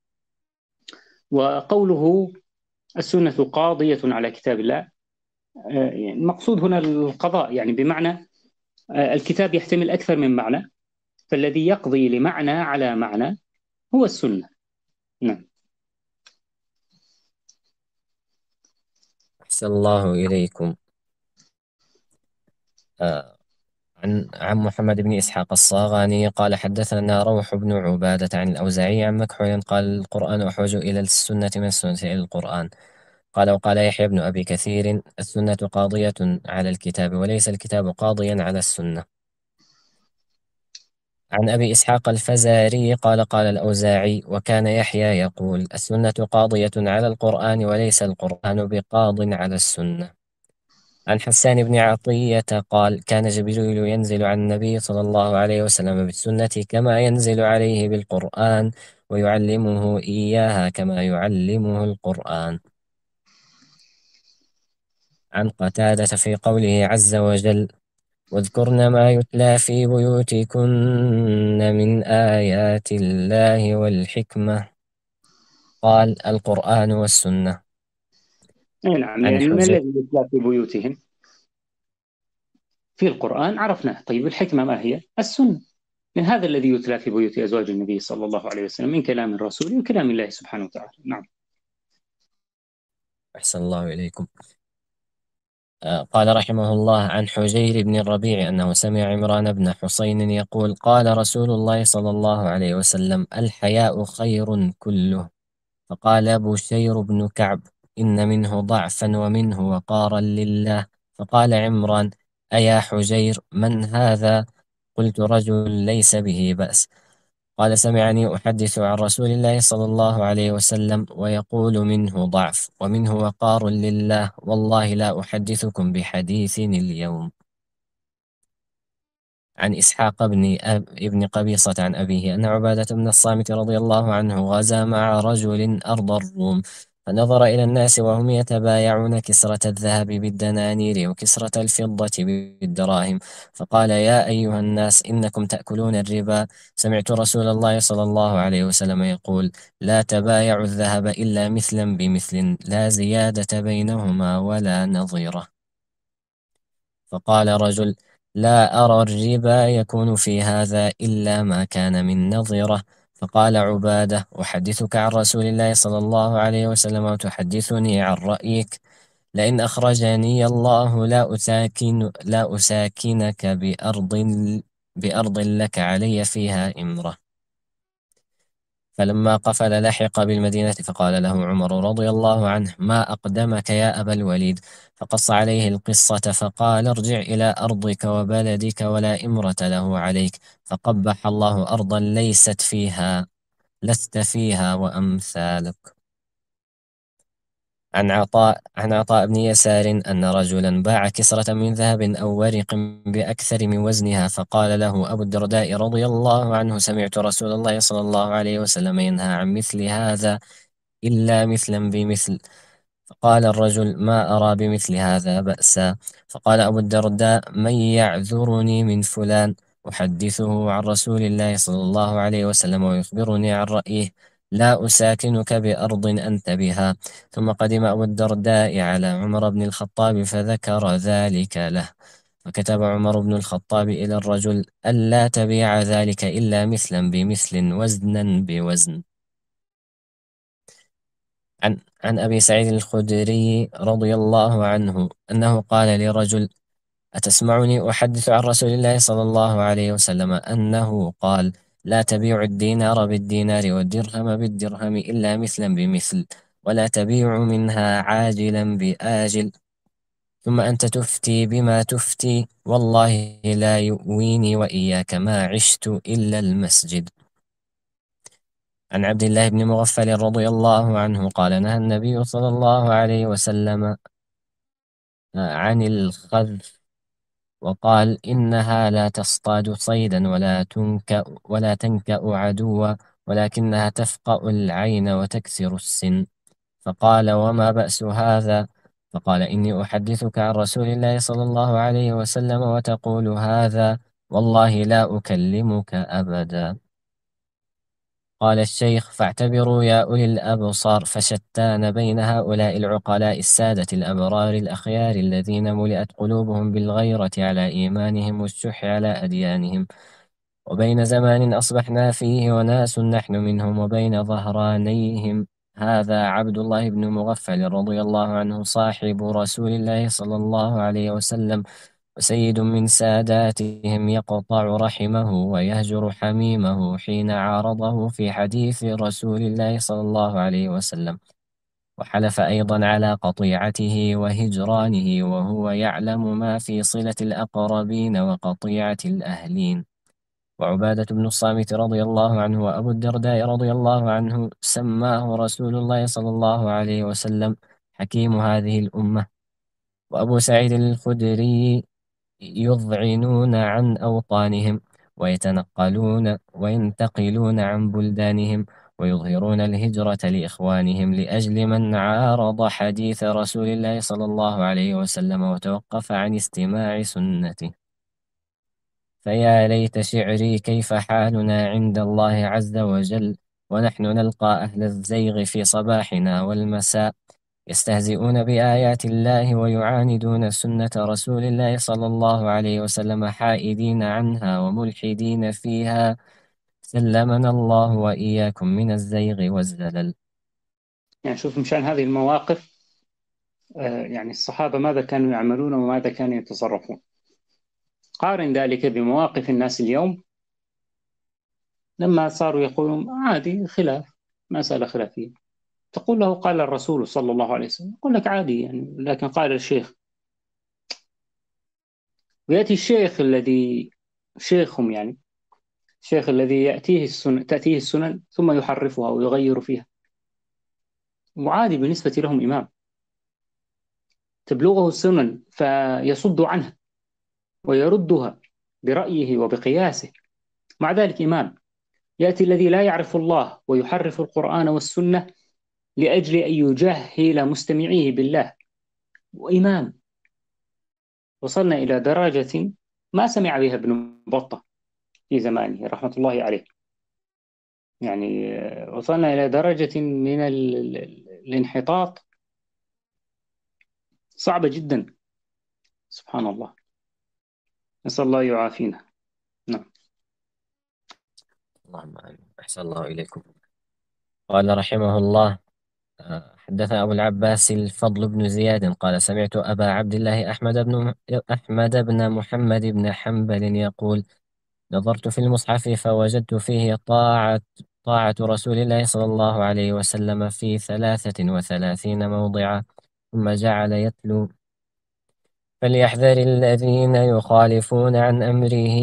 وقوله السنة قاضية على كتاب الله، آه، المقصود هنا القضاء، يعني بمعنى آه، الكتاب يحتمل أكثر من معنى، فالذي يقضي لمعنى على معنى هو السنة. نعم. أحسن الله إليكم. آه عن عن محمد بن إسحاق الصاغاني قال حدثنا روح بن عبادة عن الأوزاعي عن مكحول قال القرآن أحوج إلى السنة من السنة إلى القرآن. قال وقال يحيى بن أبي كثير السنة قاضية على الكتاب وليس الكتاب قاضيا على السنة. عن أبي إسحاق الفزاري قال قال الأوزاعي وكان يحيى يقول السنة قاضية على القرآن وليس القرآن بقاض على السنة. عن حسان بن عطية قال كان جبريل ينزل على النبي صلى الله عليه وسلم بالسنة كما ينزل عليه بالقرآن ويعلمه إياها كما يعلمه القرآن. عن قتادة في قوله عز وجل واذكرن ما يتلى في بيوتكن من آيات الله والحكمة قال القرآن والسنة. أي نعم، عن يعني ما حجر الذي يتلى في بيوتهم في القرآن عرفناه. طيب الحكمة ما هي؟ السنة. من هذا الذي يتلى في بيوت أزواج النبي صلى الله عليه وسلم من كلام الرسول وكلام الله سبحانه وتعالى. نعم. أحسن الله إليكم. آه، قال رحمه الله عن حجير بن الربيع أنه سمع عمران بن حسين يقول قال رسول الله صلى الله عليه وسلم الحياء خير كله. فقال بشير بن كعب إن منه ضعفا ومنه وقارا لله. فقال عمران أيا حجير من هذا؟ قلت رجل ليس به بأس. قال سمعني أحدث عن رسول الله صلى الله عليه وسلم ويقول منه ضعف ومنه وقار لله والله لا أحدثكم بحديث اليوم. عن إسحاق بن أب ابن قبيصة عن أبيه أن عبادة بن الصامت رضي الله عنه غزا مع رجل أرض الروم فنظر إلى الناس وهم يتبايعون كسرة الذهب بالدنانير وكسرة الفضة بالدراهم فقال يا أيها الناس إنكم تأكلون الربا. سمعت رسول الله صلى الله عليه وسلم يقول لا تبايعوا الذهب إلا مثلا بمثل لا زيادة بينهما ولا نظيرة. فقال رجل لا أرى الربا يكون في هذا إلا ما كان من نظرة. فقال عبادة أحدثك عن رسول الله صلى الله عليه وسلم وتحدثني عن رأيك لئن أخرجني الله لا أساكن لا أساكنك بأرض بأرض لك علي فيها إمرة. فلما قفل لحق بالمدينة فقال له عمر رضي الله عنه ما أقدمك يا أبا الوليد. فقص عليه القصة فقال ارجع إلى أرضك وبلدك ولا إمرة له عليك فقبح الله أرضا ليست فيها لست فيها وأمثالك. عن عطاء عن عطاء بن يسار أن رجلا باع كسرة من ذهب أو ورق بأكثر من وزنها فقال له أبو الدرداء رضي الله عنه سمعت رسول الله صلى الله عليه وسلم ينهى عن مثل هذا إلا مثلا بمثل. فقال الرجل ما أرى بمثل هذا بأسا. فقال أبو الدرداء من يعذرني من فلان أحدثه عن رسول الله صلى الله عليه وسلم ويخبرني عن رأيه لا أساكنك بأرض أنت بها. ثم قدم أبو الدرداء على عمر بن الخطاب فذكر ذلك له فكتب عمر بن الخطاب إلى الرجل ألا تبيع ذلك إلا مثلا بمثل وزنا بوزن. عن عن أبي سعيد الخدري رضي الله عنه أنه قال لرجل أتسمعني أحدث عن رسول الله صلى الله عليه وسلم أنه قال لا تبيع الدينار بالدينار والدرهم بالدرهم إلا مثلا بمثل ولا تبيع منها عاجلا بآجل ثم أنت تفتي بما تفتي والله لا يؤويني وإياك ما عشت إلا المسجد. عن عبد الله بن مغفل رضي الله عنه قال نهى النبي صلى الله عليه وسلم عن الخذف وقال إنها لا تصطاد صيدا ولا تنكأ ولا تنكأ عدوا ولكنها تفقأ العين وتكسر السن. فقال وما بأس هذا؟ فقال إني أحدثك عن رسول الله صلى الله عليه وسلم وتقول هذا والله لا أكلمك أبدا. قال الشيخ فاعتبروا يا أولي الأبصار فشتان بين هؤلاء العقلاء السادة الأبرار الأخيار الذين ملئت قلوبهم بالغيرة على إيمانهم والشح على أديانهم وبين زمان أصبحنا فيه وناس نحن منهم وبين ظهرانيهم هذا عبد الله بن مغفل رضي الله عنه صاحب رسول الله صلى الله عليه وسلم وسيد من ساداتهم يقطع رحمه ويهجر حميمه حين عارضه في حديث رسول الله صلى الله عليه وسلم، وحلف أيضا على قطيعته وهجرانه وهو يعلم ما في صلة الأقربين وقطيعة الأهلين. وعبادة بن الصامت رضي الله عنه وأبو الدرداء رضي الله عنه سماه رسول الله صلى الله عليه وسلم حكيم هذه الأمة. وأبو سعيد الخدري يذعنون عن أوطانهم ويتنقلون وينتقلون عن بلدانهم ويظهرون الهجرة لإخوانهم لأجل من عارض حديث رسول الله صلى الله عليه وسلم وتوقف عن استماع سنته. فيا ليت شعري كيف حالنا عند الله عز وجل ونحن نلقى أهل الزيغ في صباحنا والمساء يستهزئون بآيات الله ويعاندون سنة رسول الله صلى الله عليه وسلم حائدين عنها وملحدين فيها، سلمنا الله وإياكم من الزيغ والزلل. يعني شوف مشان هذه المواقف، آه، يعني الصحابة ماذا كانوا يعملون وماذا كانوا يتصرفون. قارن ذلك بمواقف الناس اليوم لما صاروا يقولون عادي، خلاف، مسألة خلافية، تقول له قال الرسول صلى الله عليه وسلم، يقول لك عادي يعني، لكن قال الشيخ. ويأتي الشيخ الذي شيخهم، يعني الشيخ الذي يأتيه السنن، تأتيه السنن ثم يحرفها ويغير فيها، وعادي بالنسبة لهم إمام، تبلغه السنن فيصد عنها ويردها برأيه وبقياسه، مع ذلك إمام. يأتي الذي لا يعرف الله ويحرف القرآن والسنة لأجل أن يجهل مستمعيه بالله، وإمام. وصلنا إلى درجة ما سمع بها ابن بطة في زمانه رحمة الله عليه. يعني آه، وصلنا إلى درجة من ال- ال- الانحطاط صعبة جدا، سبحان الله. نسأل الله يعافينا. نعم. اللهم آمين. أحسن الله إليكم. قال رحمه الله: حدثنا أبو العباس الفضل بن زياد قال: سمعت أبا عبد الله أحمد بن أحمد بن محمد بن حنبل يقول: نظرت في المصحف فوجدت فيه طاعة طاعة رسول الله صلى الله عليه وسلم في ثلاثة وثلاثين موضعا، ثم جعل يتلو: فليحذر الذين يخالفون عن أمره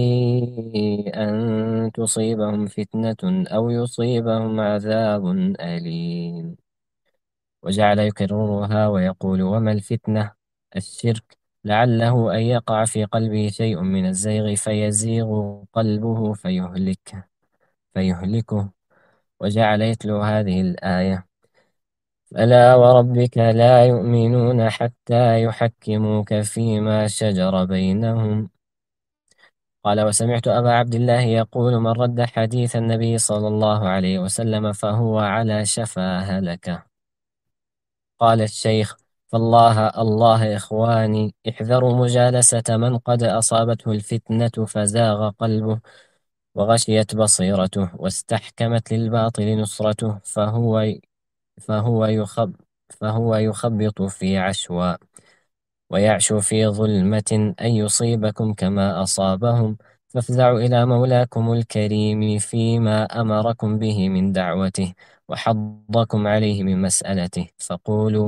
أن تصيبهم فتنة أو يصيبهم عذاب أليم. وجعل يكررها ويقول: وما الفتنة؟ الشرك، لعله أن يقع في قلبه شيء من الزيغ فيزيغ قلبه فيهلك فيهلكه. وجعل يتلو هذه الآية: فلا وربك لا يؤمنون حتى يحكموك فيما شجر بينهم. قال: وسمعت أبا عبد الله يقول: من رد حديث النبي صلى الله عليه وسلم فهو على شفا هلكة. قال الشيخ: فالله الله إخواني، احذروا مجالسة من قد أصابته الفتنة فزاغ قلبه وغشيت بصيرته واستحكمت للباطل نصرته، فهو فهو يخب فهو يخبط في عشواء ويعشو في ظلمة أن يصيبكم كما أصابهم، فافزعوا إلى مولاكم الكريم فيما أمركم به من دعوته وحضكم عليه من مسألته، فقولوا: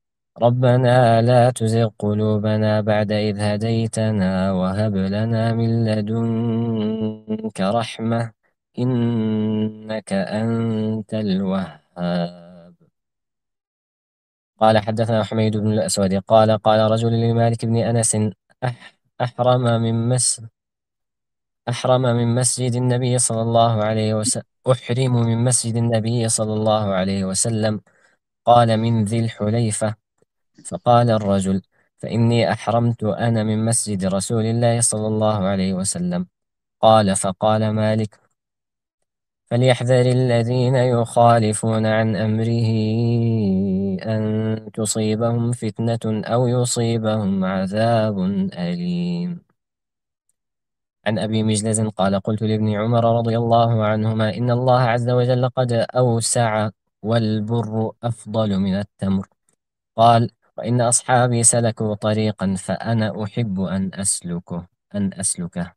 ربنا لا تزغ قلوبنا بعد إذ هديتنا وهب لنا من لدنك رحمة إنك أنت الوهاب. قال: حدثنا حميد بن الأسود قال: قال رجل لمالك بن أنس: أح أحرم من مس أحرم من مسجد النبي صلى الله عليه وسلم أحرم من مسجد النبي صلى الله عليه وسلم. قال: من ذي الحليفة. فقال الرجل: فإني أحرمت أنا من مسجد رسول الله صلى الله عليه وسلم. قال: فقال مالك: فليحذر الذين يخالفون عن أمره أن تصيبهم فتنة أو يصيبهم عذاب أليم. عن أبي مجلز قال: قلت لابن عمر رضي الله عنهما: إن الله عز وجل قد أوسع والبر أفضل من التمر. قال: وإن أصحابي سلكوا طريقا فأنا أحب أن أسلكه أن أسلكه.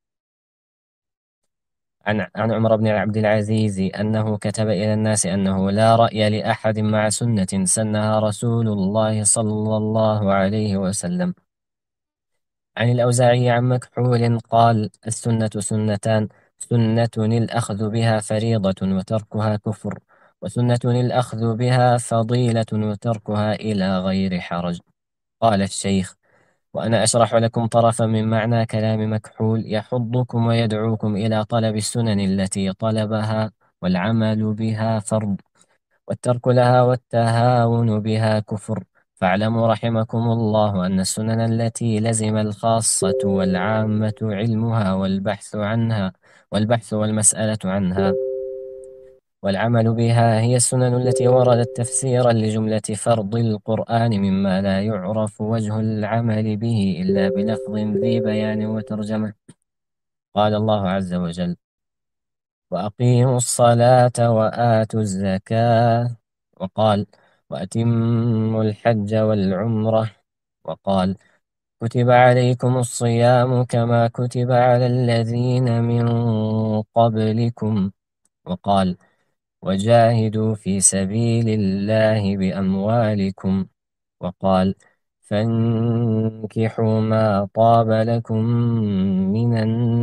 عن عن عمر بن عبد العزيز أنه كتب إلى الناس أنه لا رأي لأحد مع سنة سنها رسول الله صلى الله عليه وسلم. عن الأوزاعي عن مكحول قال: السنة سنتان: سنة الأخذ بها فريضة وتركها كفر، وسنة الأخذ بها فضيلة وتركها إلى غير حرج. قال الشيخ: وأنا أشرح لكم طرفا من معنى كلام مكحول يحضكم ويدعوكم إلى طلب السنن التي طلبها، والعمل بها فرض، والترك لها والتهاون بها كفر. فاعلموا رحمكم الله أن السنن التي لزم الخاصة والعامة علمها والبحث عنها والبحث والمسألة عنها والعمل بها هي السنن التي وردت تفسيرا لجملة فرض القرآن، مما لا يعرف وجه العمل به إلا بلفظ ذي بيان وترجمة. قال الله عز وجل: وأقيموا الصلاة وآتوا الزكاة. وقال: وأتموا الحج والعمرة. وقال: كتب عليكم الصيام كما كتب على الذين من قبلكم. وقال: وجاهدوا في سبيل الله بأموالكم. وقال: فانكحوا ما طاب لكم من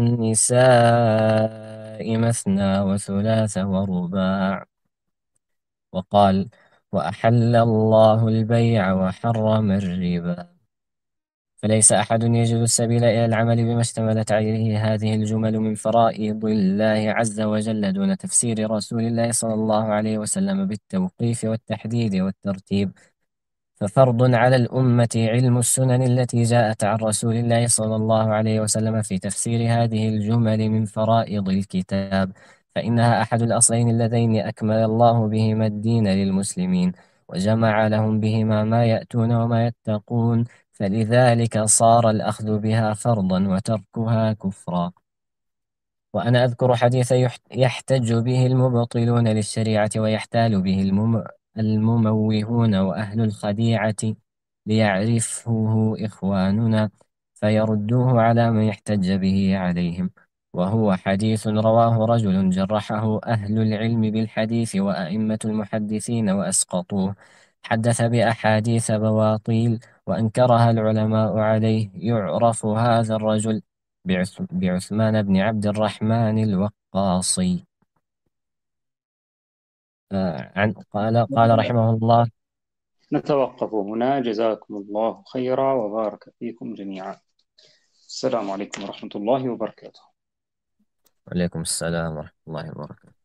النساء مثنى وثلاث ورباع. وقال: وأحل الله البيع وحرم الربا. فليس أحد يجد السبيل إلى العمل بما اشتملت عليه هذه الجمل من فرائض الله عز وجل دون تفسير رسول الله صلى الله عليه وسلم بالتوقيف والتحديد والترتيب. ففرض على الأمة علم السنن التي جاءت عن رسول الله صلى الله عليه وسلم في تفسير هذه الجمل من فرائض الكتاب، فإنها أحد الأصلين اللذين أكمل الله بهما الدين للمسلمين، وجمع لهم بهما ما يأتون وما يتقون، فلذلك صار الأخذ بها فرضا وتركها كفرا. وأنا أذكر حديث يحت- يحتج به المبطلون للشريعة ويحتال به المم- المموهون وأهل الخديعة، ليعرفه إخواننا فيردوه على من يحتج به عليهم. وهو حديث رواه رجل جرحه أهل العلم بالحديث وأئمة المحدثين وأسقطوه. حدث بأحاديث بواطيل وأنكرها العلماء عليه. يعرف هذا الرجل بعث- بعثمان بن عبد الرحمن الوقاصي. آه، عن قال قال رحمه الله. نتوقف هنا، جزاكم الله خيرا وبارك فيكم جميعا. السلام عليكم ورحمة الله وبركاته. وعليكم السلام ورحمة الله وبركاته.